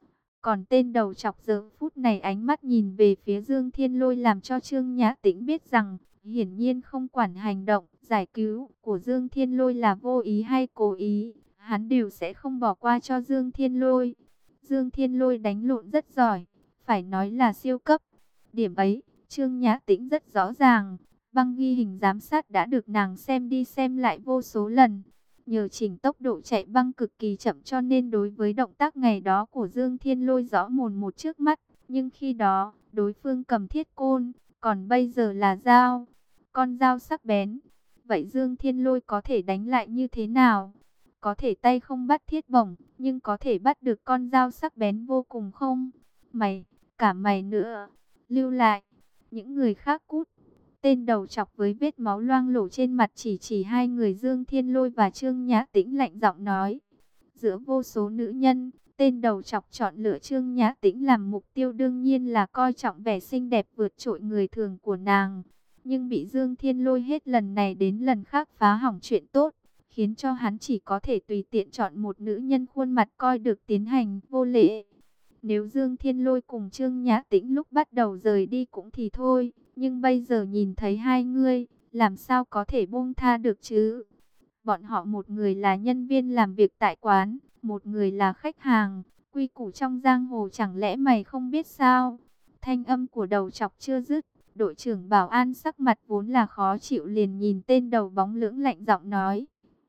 Còn tên đầu chọc giờ phút này ánh mắt nhìn về phía Dương Thiên Lôi làm cho Trương Nhã Tĩnh biết rằng, hiển nhiên không quản hành động giải cứu của Dương Thiên Lôi là vô ý hay cố ý, hắn đều sẽ không bỏ qua cho Dương Thiên Lôi. Dương Thiên Lôi đánh lộn rất giỏi, phải nói là siêu cấp. Điểm ấy, Trương Nhã Tĩnh rất rõ ràng. Băng ghi hình giám sát đã được nàng xem đi xem lại vô số lần. Nhờ chỉnh tốc độ chạy băng cực kỳ chậm cho nên đối với động tác ngày đó của Dương Thiên Lôi rõ mồn một trước mắt. Nhưng khi đó, đối phương cầm thiết côn, còn bây giờ là dao. Con dao sắc bén. Vậy Dương Thiên Lôi có thể đánh lại như thế nào? Có thể tay không bắt thiết bổng, nhưng có thể bắt được con dao sắc bén vô cùng không? Mày, cả mày nữa, lưu lại, những người khác cút. Tên đầu chọc với vết máu loang lổ trên mặt chỉ chỉ hai người Dương Thiên Lôi và Trương Nhã Tĩnh lạnh giọng nói. Giữa vô số nữ nhân, tên đầu chọc chọn lựa Trương Nhã Tĩnh làm mục tiêu đương nhiên là coi trọng vẻ xinh đẹp vượt trội người thường của nàng. Nhưng bị Dương Thiên Lôi hết lần này đến lần khác phá hỏng chuyện tốt, khiến cho hắn chỉ có thể tùy tiện chọn một nữ nhân khuôn mặt coi được tiến hành vô lễ. Nếu Dương Thiên Lôi cùng Trương Nhã Tĩnh lúc bắt đầu rời đi cũng thì thôi, nhưng bây giờ nhìn thấy hai người, làm sao có thể buông tha được chứ? Bọn họ một người là nhân viên làm việc tại quán, một người là khách hàng, quy củ trong giang hồ chẳng lẽ mày không biết sao? Thanh âm của đầu chọc chưa dứt, đội trưởng bảo an sắc mặt vốn là khó chịu liền nhìn tên đầu bóng lưỡng lạnh giọng nói.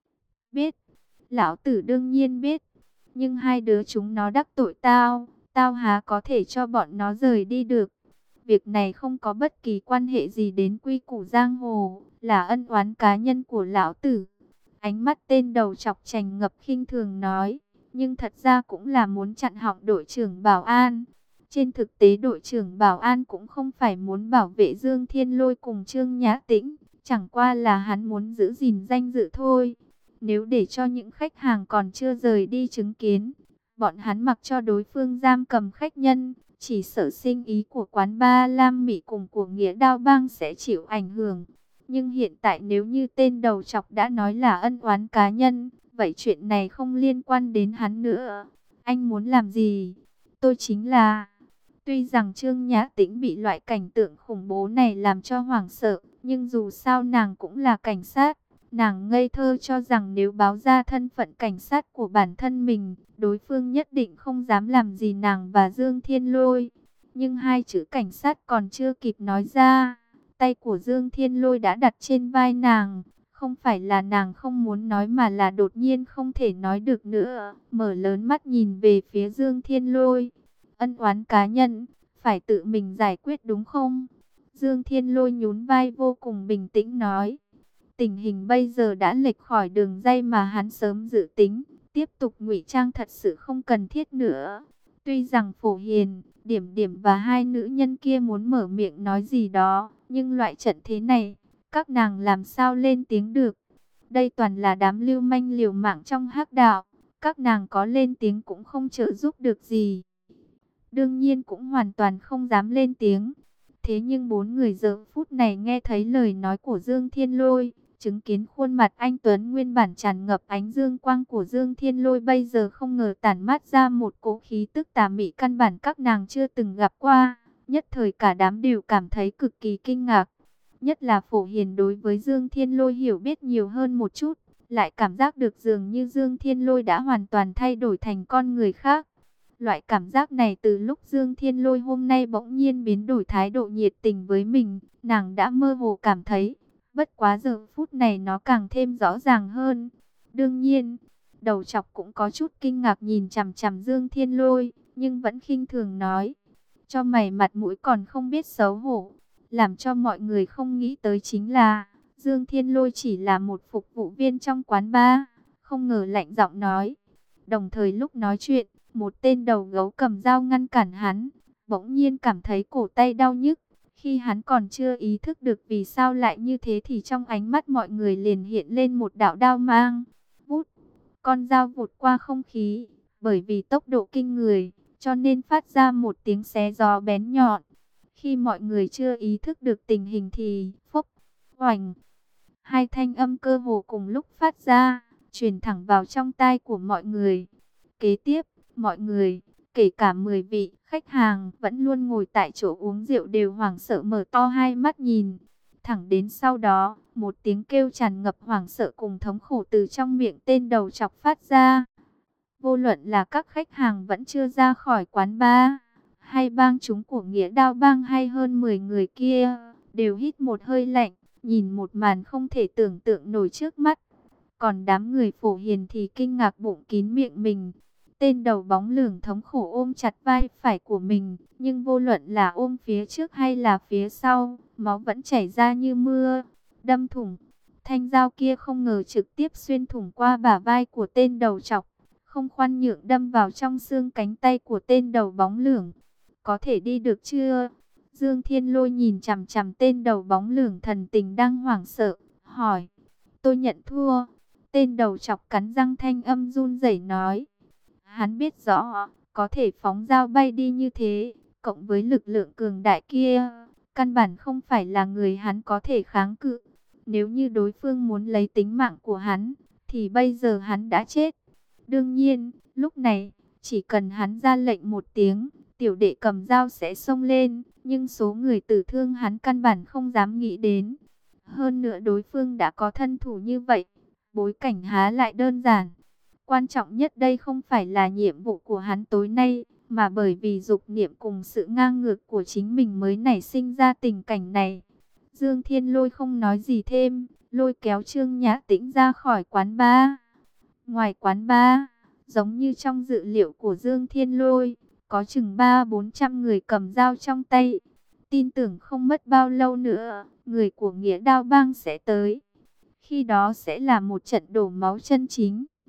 Biết, lão tử đương nhiên biết, nhưng hai đứa chúng nó đắc tội tao, tao há có thể cho bọn nó rời đi được. Việc này không có bất kỳ quan hệ gì đến quy củ giang hồ, là ân oán cá nhân của lão tử. Ánh mắt tên đầu chọc tràn ngập khinh thường nói, nhưng thật ra cũng là muốn chặn họng đội trưởng bảo an. Trên thực tế đội trưởng bảo an cũng không phải muốn bảo vệ Dương Thiên Lôi cùng Trương Nhã Tĩnh, chẳng qua là hắn muốn giữ gìn danh dự thôi. Nếu để cho những khách hàng còn chưa rời đi chứng kiến, bọn hắn mặc cho đối phương giam cầm khách nhân, chỉ sợ sinh ý của quán bar Lam Mỹ cùng của Nghĩa Đao Bang sẽ chịu ảnh hưởng. Nhưng hiện tại nếu như tên đầu chọc đã nói là ân oán cá nhân, vậy chuyện này không liên quan đến hắn nữa. Anh muốn làm gì? Tôi chính là... Tuy rằng Trương Nhã Tĩnh bị loại cảnh tượng khủng bố này làm cho hoảng sợ, nhưng dù sao nàng cũng là cảnh sát. Nàng ngây thơ cho rằng nếu báo ra thân phận cảnh sát của bản thân mình, đối phương nhất định không dám làm gì nàng và Dương Thiên Lôi. Nhưng hai chữ cảnh sát còn chưa kịp nói ra, tay của Dương Thiên Lôi đã đặt trên vai nàng. Không phải là nàng không muốn nói mà là đột nhiên không thể nói được nữa. Mở lớn mắt nhìn về phía Dương Thiên Lôi. Ân oán cá nhân, phải tự mình giải quyết đúng không? Dương Thiên Lôi nhún vai vô cùng bình tĩnh nói. Tình hình bây giờ đã lệch khỏi đường ray mà hắn sớm dự tính, tiếp tục ngụy trang thật sự không cần thiết nữa. Tuy rằng Phổ Hiền, Điểm Điểm và hai nữ nhân kia muốn mở miệng nói gì đó, nhưng loại trận thế này, các nàng làm sao lên tiếng được. Đây toàn là đám lưu manh liều mạng trong hắc đạo, các nàng có lên tiếng cũng không trợ giúp được gì. Đương nhiên cũng hoàn toàn không dám lên tiếng. Thế nhưng bốn người giờ phút này nghe thấy lời nói của Dương Thiên Lôi, Chứng kiến khuôn mặt anh Tuấn nguyên bản tràn ngập ánh dương quang của Dương Thiên Lôi bây giờ không ngờ tản mát ra một cỗ khí tức tà mị căn bản các nàng chưa từng gặp qua. Nhất thời cả đám đều cảm thấy cực kỳ kinh ngạc. Nhất là Phổ Hiền đối với Dương Thiên Lôi hiểu biết nhiều hơn một chút, lại cảm giác được dường như Dương Thiên Lôi đã hoàn toàn thay đổi thành con người khác. Loại cảm giác này từ lúc Dương Thiên Lôi hôm nay bỗng nhiên biến đổi thái độ nhiệt tình với mình, nàng đã mơ hồ cảm thấy. Bất quá giờ phút này nó càng thêm rõ ràng hơn. Đương nhiên, đầu chọc cũng có chút kinh ngạc nhìn chằm chằm Dương Thiên Lôi, nhưng vẫn khinh thường nói. Cho mày mặt mũi còn không biết xấu hổ. Làm cho mọi người không nghĩ tới chính là, Dương Thiên Lôi chỉ là một phục vụ viên trong quán bar. Không ngờ lạnh giọng nói. Đồng thời lúc nói chuyện, một tên đầu gấu cầm dao ngăn cản hắn. Bỗng nhiên cảm thấy cổ tay đau nhức. Khi hắn còn chưa ý thức được vì sao lại như thế thì trong ánh mắt mọi người liền hiện lên một đạo đao mang. Vút, con dao vụt qua không khí, bởi vì tốc độ kinh người, cho nên phát ra một tiếng xé gió bén nhọn. Khi mọi người chưa ý thức được tình hình thì, phốc, oành, hai thanh âm cơ hồ cùng lúc phát ra, truyền thẳng vào trong tai của mọi người. Kế tiếp, mọi người, kể cả mười vị khách hàng vẫn luôn ngồi tại chỗ uống rượu đều hoảng sợ mở to hai mắt nhìn. Thẳng đến sau đó, một tiếng kêu tràn ngập hoảng sợ cùng thống khổ từ trong miệng tên đầu chọc phát ra. Vô luận là các khách hàng vẫn chưa ra khỏi quán bar, hay bang chúng của Nghĩa Đao bang hay hơn mười người kia, đều hít một hơi lạnh, nhìn một màn không thể tưởng tượng nổi trước mắt. Còn đám người Phổ Hiền thì kinh ngạc bụng kín miệng mình. Tên đầu bóng lưỡng thống khổ ôm chặt vai phải của mình, nhưng vô luận là ôm phía trước hay là phía sau, máu vẫn chảy ra như mưa, đâm thủng. Thanh dao kia không ngờ trực tiếp xuyên thủng qua bả vai của tên đầu trọc, không khoan nhượng đâm vào trong xương cánh tay của tên đầu bóng lưỡng. Có thể đi được chưa? Dương Thiên Lôi nhìn chằm chằm tên đầu bóng lưỡng thần tình đang hoảng sợ, hỏi. Tôi nhận thua. Tên đầu trọc cắn răng thanh âm run rẩy nói. Hắn biết rõ, có thể phóng dao bay đi như thế, cộng với lực lượng cường đại kia, căn bản không phải là người hắn có thể kháng cự. Nếu như đối phương muốn lấy tính mạng của hắn, thì bây giờ hắn đã chết. Đương nhiên, lúc này, chỉ cần hắn ra lệnh một tiếng, tiểu đệ cầm dao sẽ xông lên, nhưng số người tử thương hắn căn bản không dám nghĩ đến. Hơn nữa đối phương đã có thân thủ như vậy, bối cảnh há lại đơn giản. Quan trọng nhất đây không phải là nhiệm vụ của hắn tối nay, mà bởi vì dục niệm cùng sự ngang ngược của chính mình mới nảy sinh ra tình cảnh này. Dương Thiên Lôi không nói gì thêm, lôi kéo Trương Nhã Tĩnh ra khỏi quán bar. Ngoài quán bar, giống như trong dự liệu của Dương Thiên Lôi, có chừng ba bốn trăm người cầm dao trong tay. Tin tưởng không mất bao lâu nữa, người của Nghĩa Đao bang sẽ tới. Khi đó sẽ là một trận đổ máu chân chính.